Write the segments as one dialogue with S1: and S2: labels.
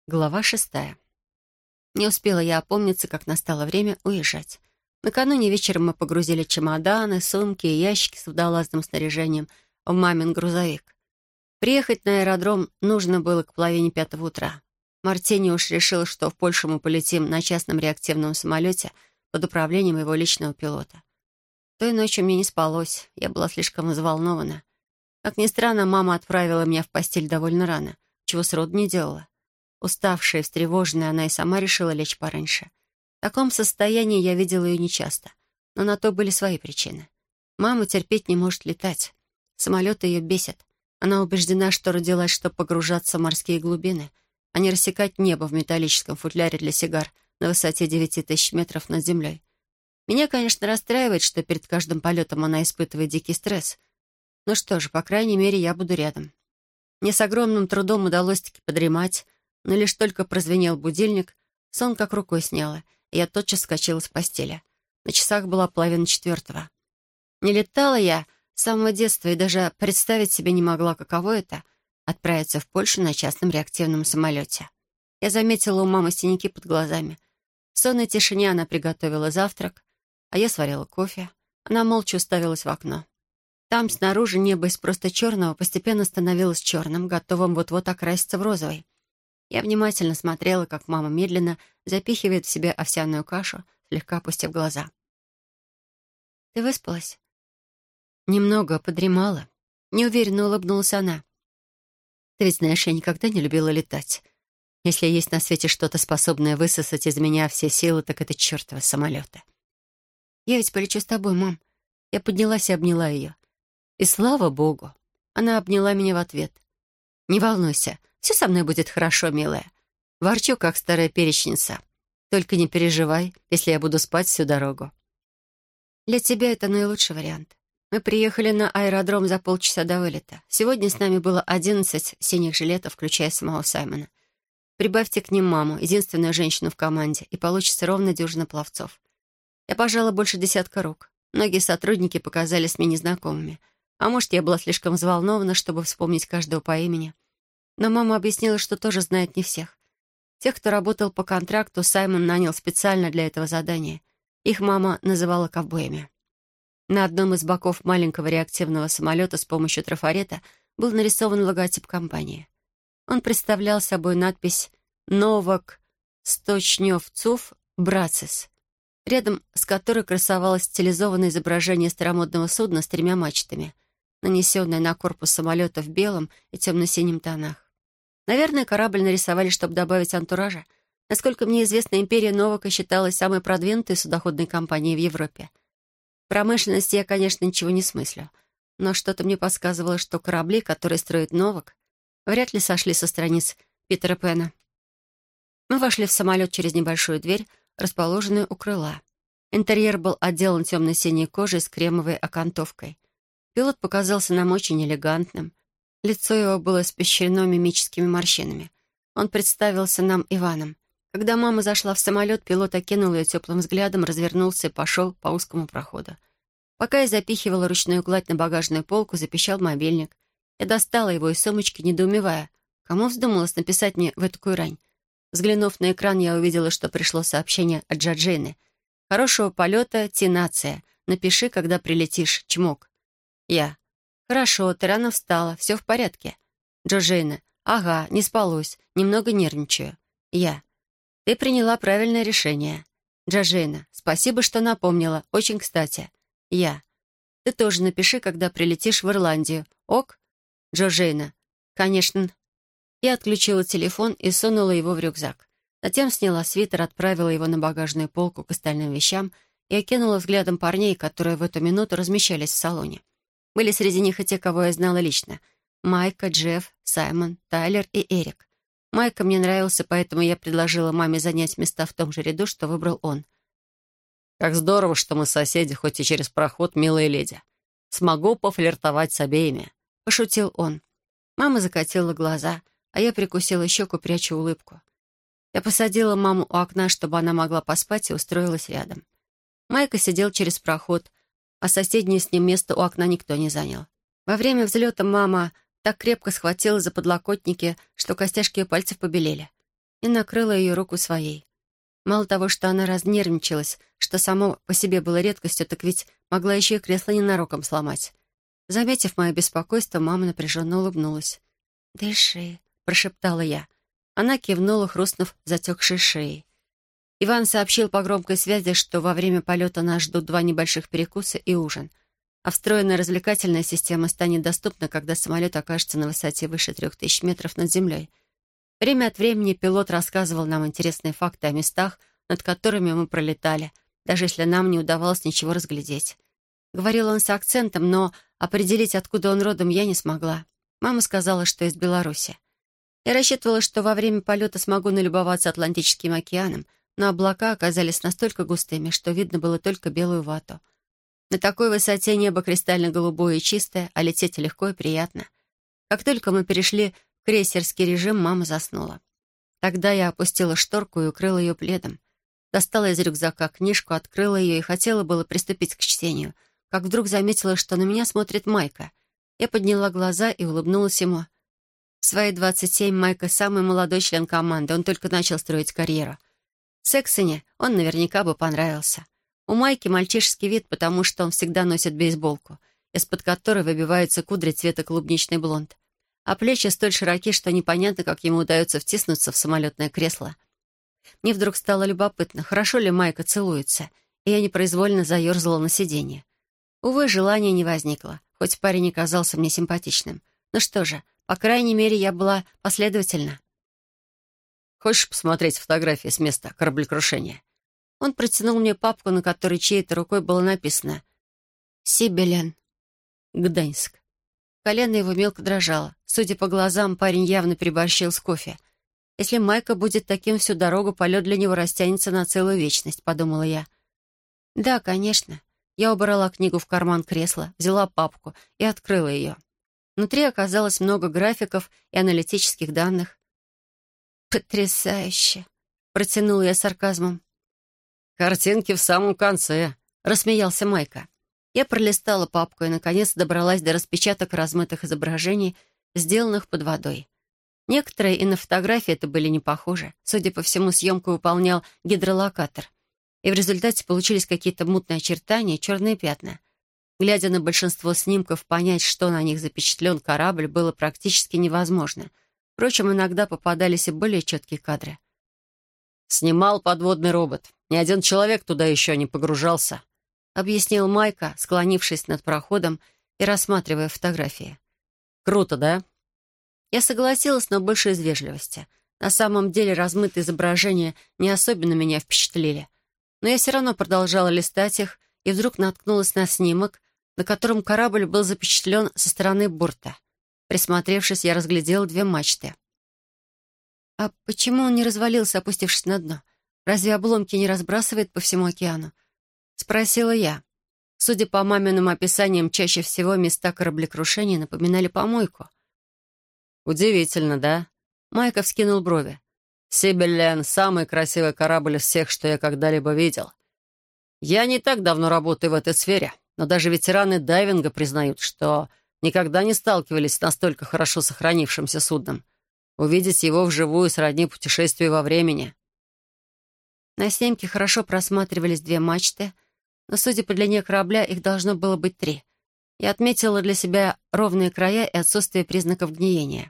S1: Глава 6. Не успела я опомниться, как настало время уезжать. Накануне вечером мы погрузили чемоданы, сумки и ящики с водолазным снаряжением в мамин грузовик. Приехать на аэродром нужно было к половине 5 утра. Мартиниуш решил, что в Польшу мы полетим на частном реактивном самолете под управлением его личного пилота. Той ночью мне не спалось, я была слишком взволнована. Как ни странно, мама отправила меня в постель довольно рано, чего сроду не делала. Уставшая и встревоженная, она и сама решила лечь пораньше. В таком состоянии я видела ее нечасто, но на то были свои причины. Мама терпеть не может летать. Самолеты ее бесят. Она убеждена, что родилась, чтобы погружаться в морские глубины, а не рассекать небо в металлическом футляре для сигар на высоте 9000 метров над землей. Меня, конечно, расстраивает, что перед каждым полетом она испытывает дикий стресс. Ну что же, по крайней мере, я буду рядом. Мне с огромным трудом удалось-таки подремать, но лишь только прозвенел будильник, сон как рукой сняло, и я тотчас вскочила с постели. На часах была 3:30. Не летала я с самого детства и даже представить себе не могла, каково это — отправиться в Польшу на частном реактивном самолете. Я заметила у мамы синяки под глазами. В сонной тишине она приготовила завтрак, а я сварила кофе. Она молча уставилась в окно. Там, снаружи, небо из просто черного постепенно становилось черным, готовым вот-вот окраситься в розовый. Я внимательно смотрела, как мама медленно запихивает в себя овсяную кашу, слегка опустив глаза. «Ты выспалась?» «Немного подремала». Неуверенно улыбнулась она. «Ты ведь знаешь, я никогда не любила летать. Если есть на свете что-то, способное высосать из меня все силы, так это чертовы самолеты». «Я ведь полечу с тобой, мам». Я поднялась и обняла ее. И слава богу, она обняла меня в ответ. «Не волнуйся, все со мной будет хорошо, милая. Ворчу, как старая перечница. Только не переживай, если я буду спать всю дорогу». Для тебя это наилучший вариант. Мы приехали на аэродром за полчаса до вылета. Сегодня с нами было 11 синих жилетов, включая самого Саймона. Прибавьте к ним маму, единственную женщину в команде, и получится ровно дюжина пловцов. Я пожала больше десятка рук. Многие сотрудники показались мне незнакомыми. А может, я была слишком взволнована, чтобы вспомнить каждого по имени. Но мама объяснила, что тоже знает не всех. Тех, кто работал по контракту, Саймон нанял специально для этого задания. Их мама называла ковбоями. На одном из боков маленького реактивного самолета с помощью трафарета был нарисован логотип компании. Он представлял собой надпись «Новак Сточнев-Цуф Брацис», рядом с которой красовалось стилизованное изображение старомодного судна с 3 мачтами, нанесенное на корпус самолета в белом и темно-синем тонах. Наверное, корабль нарисовали, чтобы добавить антуража. Насколько мне известно, империя Новака считалась самой продвинутой судоходной компанией в Европе. В промышленности я, конечно, ничего не смыслю, но что-то мне подсказывало, что корабли, которые строит Новак, вряд ли сошли со страниц Питера Пэна. Мы вошли в самолет через небольшую дверь, расположенную у крыла. Интерьер был отделан темно-синей кожей с кремовой окантовкой. Пилот показался нам очень элегантным. Лицо его было испещрено мимическими морщинами. Он представился нам Иваном. Когда мама зашла в самолет, пилот окинул ее теплым взглядом, развернулся и пошел по узкому проходу. Пока я запихивала ручную кладь на багажную полку, запищал мобильник. Я достала его из сумочки, недоумевая. Кому вздумалось написать мне в этакую рань? Взглянув на экран, я увидела, что пришло сообщение от Джорджины. «Хорошего полета, Ти-нация. Напиши, когда прилетишь. Чмок». Я. «Хорошо, ты рано встала. Все в порядке». Джорджина. «Ага, не спалось. Немного нервничаю». Я. «Ты приняла правильное решение». Джорджина. «Спасибо, что напомнила. Очень кстати». Я. «Ты тоже напиши, когда прилетишь в Ирландию. Ок?» Джорджина. «Конечно». Я отключила телефон и сунула его в рюкзак. Затем сняла свитер, отправила его на багажную полку к остальным вещам и окинула взглядом парней, которые в эту минуту размещались в салоне. Были среди них и те, кого я знала лично. Майка, Джефф, Саймон, Тайлер и Эрик. Майка мне нравился, поэтому я предложила маме занять места в том же ряду, что выбрал он.
S2: «Как здорово, что мы соседи, хоть и через проход, милая леди. Смогу пофлиртовать с обеими»,
S1: — пошутил он. Мама закатила глаза, а я прикусила щеку, пряча улыбку. Я посадила маму у окна, чтобы она могла поспать, и устроилась рядом. Майка сидел через проход, а соседнее с ним место у окна никто не занял. Во время взлета мама так крепко схватила за подлокотники, что костяшки ее пальцев побелели. и накрыла ее руку своей. Мало того, что она разнервничалась, что само по себе было редкостью, так ведь могла еще и кресло ненароком сломать. Заметив мое беспокойство, мама напряженно улыбнулась. «Дыши», — прошептала я. Она кивнула, хрустнув затекшей шеей. Иван сообщил по громкой связи, что во время полета нас ждут 2 небольших перекуса и ужин. А встроенная развлекательная система станет доступна, когда самолет окажется на высоте выше 3000 метров над землей. Время от времени пилот рассказывал нам интересные факты о местах, над которыми мы пролетали, даже если нам не удавалось ничего разглядеть. Говорил он с акцентом, но определить, откуда он родом, я не смогла. Мама сказала, что из Беларуси. Я рассчитывала, что во время полета смогу налюбоваться Атлантическим океаном, но облака оказались настолько густыми, что видно было только белую вату. На такой высоте небо кристально-голубое и чистое, а лететь легко и приятно. Как только мы перешли в крейсерский режим, мама заснула. Тогда я опустила шторку и укрыла ее пледом. Достала из рюкзака книжку, открыла ее и хотела было приступить к чтению, как вдруг заметила, что на меня смотрит Майка. Я подняла глаза и улыбнулась ему. В свои 27 Майка самый молодой член команды, он только начал строить карьеру. Сексоне он наверняка бы понравился. У Майки мальчишеский вид, потому что он всегда носит бейсболку, из-под которой выбиваются кудри цвета клубничный блонд. А плечи столь широки, что непонятно, как ему удается втиснуться в самолетное кресло. Мне вдруг стало любопытно, хорошо ли Майка целуется, и я непроизвольно заерзала на сиденье. Увы, желания не возникло, хоть парень и казался мне симпатичным. Ну что же, по крайней мере, я была последовательна.
S2: «Хочешь посмотреть фотографии с места кораблекрушения?»
S1: Он протянул мне папку, на которой чьей-то рукой было написано «Сибелен, Гданьск». Колено его мелко дрожало. Судя по глазам, парень явно переборщил с кофе. «Если Майка будет таким всю дорогу, полет для него растянется на целую вечность», — подумала я. «Да, конечно». Я убрала книгу в карман кресла, взяла папку и открыла ее. Внутри оказалось много графиков и аналитических данных. «Потрясающе!» — протянула я сарказмом.
S2: «Картинки в самом конце», —
S1: рассмеялся Майка. Я пролистала папку и, наконец, добралась до распечаток размытых изображений, сделанных под водой. Некоторые и на фотографии это были не похожи. Судя по всему, съемку выполнял гидролокатор. И в результате получились какие-то мутные очертания и черные пятна. Глядя на большинство снимков, понять, что на них запечатлен корабль, было практически невозможно. Впрочем, иногда попадались и более четкие кадры.
S2: «Снимал подводный робот. Ни один человек туда еще не погружался»,
S1: — объяснил Майка, склонившись над проходом и рассматривая фотографии.
S2: «Круто, да?»
S1: Я согласилась, но больше из вежливости. На самом деле размытые изображения не особенно меня впечатлили. Но я все равно продолжала листать их и вдруг наткнулась на снимок, на котором корабль был запечатлен со стороны борта. Присмотревшись, я разглядела 2 мачты. «А почему он не развалился, опустившись на дно? Разве обломки не разбрасывает по всему океану?» — спросила я. Судя по маминым описаниям, чаще всего места кораблекрушения напоминали помойку.
S2: «Удивительно, да?»
S1: Майка вскинул брови.
S2: «Сибелен — самый красивый корабль из всех, что я когда-либо видел. Я не так давно работаю в этой сфере, но даже ветераны дайвинга признают, что никогда не сталкивались с настолько хорошо сохранившимся судном. Увидеть его вживую сродни путешествию во времени».
S1: На снимке хорошо просматривались 2 мачты, но, судя по длине корабля, их должно было быть 3. Я отметила для себя ровные края и отсутствие признаков гниения.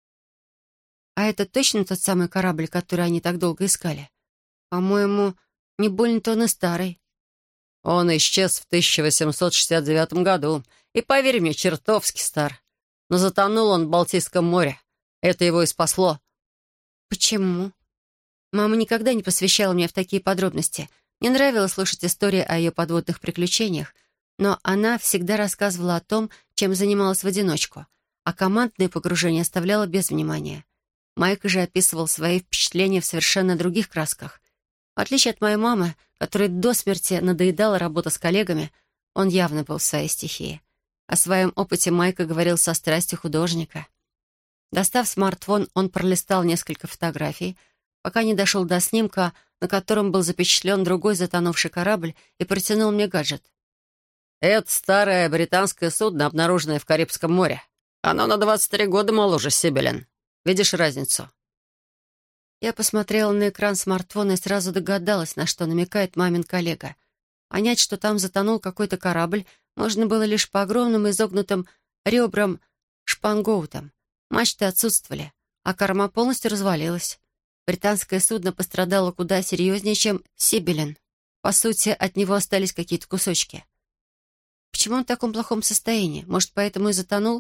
S1: «А это точно тот самый корабль, который они так долго искали? По-моему, не больно-то он и старый».
S2: «Он исчез в 1869 году, и, поверь мне, чертовски стар. Но затонул он в Балтийском море. Это его и спасло».
S1: «Почему?» Мама никогда не посвящала меня в такие подробности. Мне нравилось слушать истории о ее подводных приключениях, но она всегда рассказывала о том, чем занималась в одиночку, а командные погружения оставляла без внимания. Майк же описывал свои впечатления в совершенно других красках. В отличие от моей мамы, которой до смерти надоедала работа с коллегами, он явно был в своей стихии. О своем опыте Майка говорил со страстью художника. Достав смартфон, он пролистал несколько фотографий, пока не дошел до снимка, на котором был запечатлен другой затонувший корабль, и протянул мне гаджет.
S2: «Это старое британское судно, обнаруженное в Карибском море. Оно на 23 года моложе Сибелен. Видишь разницу?»
S1: Я посмотрела на экран смартфона и сразу догадалась, на что намекает мамин коллега. Понять, что там затонул какой-то корабль, можно было лишь по огромным изогнутым ребрам шпангоутам. Мачты отсутствовали, а корма полностью развалилась. Британское судно пострадало куда серьезнее, чем «Сибелин». По сути, от него остались какие-то кусочки. Почему он в таком плохом состоянии? Может, поэтому и затонул?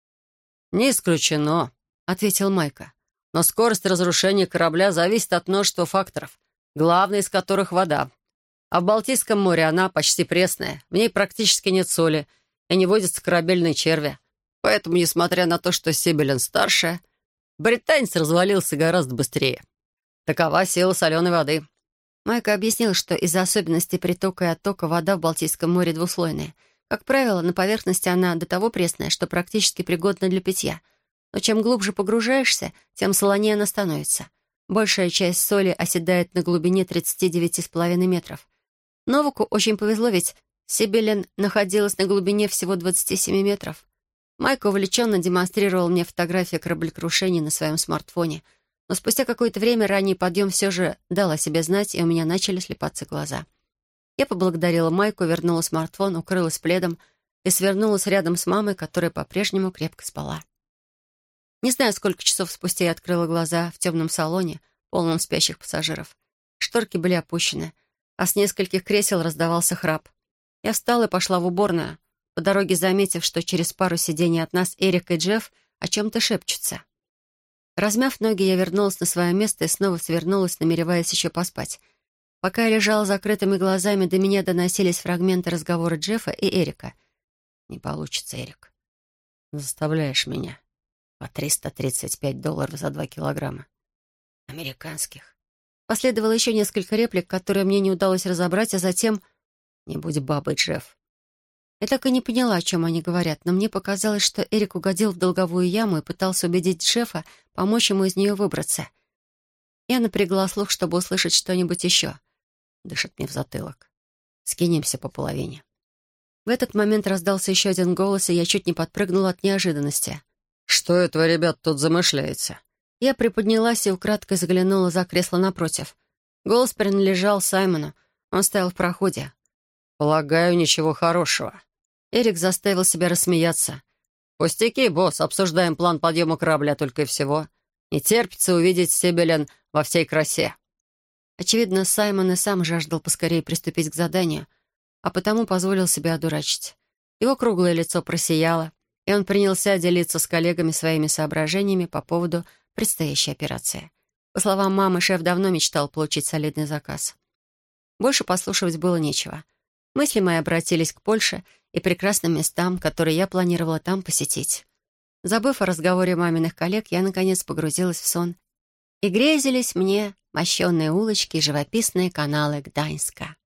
S2: «Не исключено», — ответил Майка. «Но скорость разрушения корабля зависит от множества факторов, главный из которых — вода. А в Балтийском море она почти пресная, в ней практически нет соли и не водятся корабельные черви. Поэтому, несмотря на то, что Сибелин старше, британец развалился гораздо быстрее. Такова сила соленой воды».
S1: Майка объяснил, что из-за особенностей притока и оттока вода в Балтийском море двуслойная. Как правило, на поверхности она до того пресная, что практически пригодна для питья. Но чем глубже погружаешься, тем солонее она становится. Большая часть соли оседает на глубине 39,5 метров. Новаку очень повезло, ведь Сибелин находилась на глубине всего 27 метров. Майка увлеченно демонстрировал мне фотографии кораблекрушений на своем смартфоне, но спустя какое-то время ранний подъем все же дал о себе знать, и у меня начали слепаться глаза. Я поблагодарила Майку, вернула смартфон, укрылась пледом и свернулась рядом с мамой, которая по-прежнему крепко спала. Не знаю, сколько часов спустя я открыла глаза в темном салоне, полном спящих пассажиров. Шторки были опущены, а с нескольких кресел раздавался храп. Я встала и пошла в уборную, по дороге заметив, что через пару сидений от нас Эрик и Джефф о чем-то шепчутся. Размяв ноги, я вернулась на свое место и снова свернулась, намереваясь еще поспать. Пока я лежала с закрытыми глазами, до меня доносились фрагменты разговора Джеффа и Эрика. «Не получится, Эрик. Заставляешь меня. По $335 за 2 килограмма. Американских». Последовало еще несколько реплик, которые мне не удалось разобрать, а затем «Не будь бабой, Джефф». Я так и не поняла, о чем они говорят, но мне показалось, что Эрик угодил в долговую яму и пытался убедить Джеффа помочь ему из нее выбраться. Я напрягла слух, чтобы услышать что-нибудь еще. Дышит мне в затылок. Скинемся по половине. В этот момент раздался еще один голос, и я чуть не подпрыгнула от неожиданности.
S2: «Что это вы, ребят, тут замышляете?»
S1: Я приподнялась и украдкой заглянула за кресло напротив. Голос принадлежал Саймону. Он стоял в проходе.
S2: «Полагаю, ничего хорошего».
S1: Эрик заставил себя рассмеяться.
S2: «Пустяки, босс, обсуждаем план подъема корабля только и всего. Не терпится увидеть Сибелин во всей красе».
S1: Очевидно, Саймон и сам жаждал поскорее приступить к заданию, а потому позволил себя одурачить. Его круглое лицо просияло, и он принялся делиться с коллегами своими соображениями по поводу предстоящей операции. По словам мамы, шеф давно мечтал получить солидный заказ. Больше послушивать было нечего. Мысли мои обратились к Польше и прекрасным местам, которые я планировала там посетить. Забыв о разговоре маминых коллег, я, наконец, погрузилась в сон. И грезились мне мощенные улочки и живописные каналы Гданьска.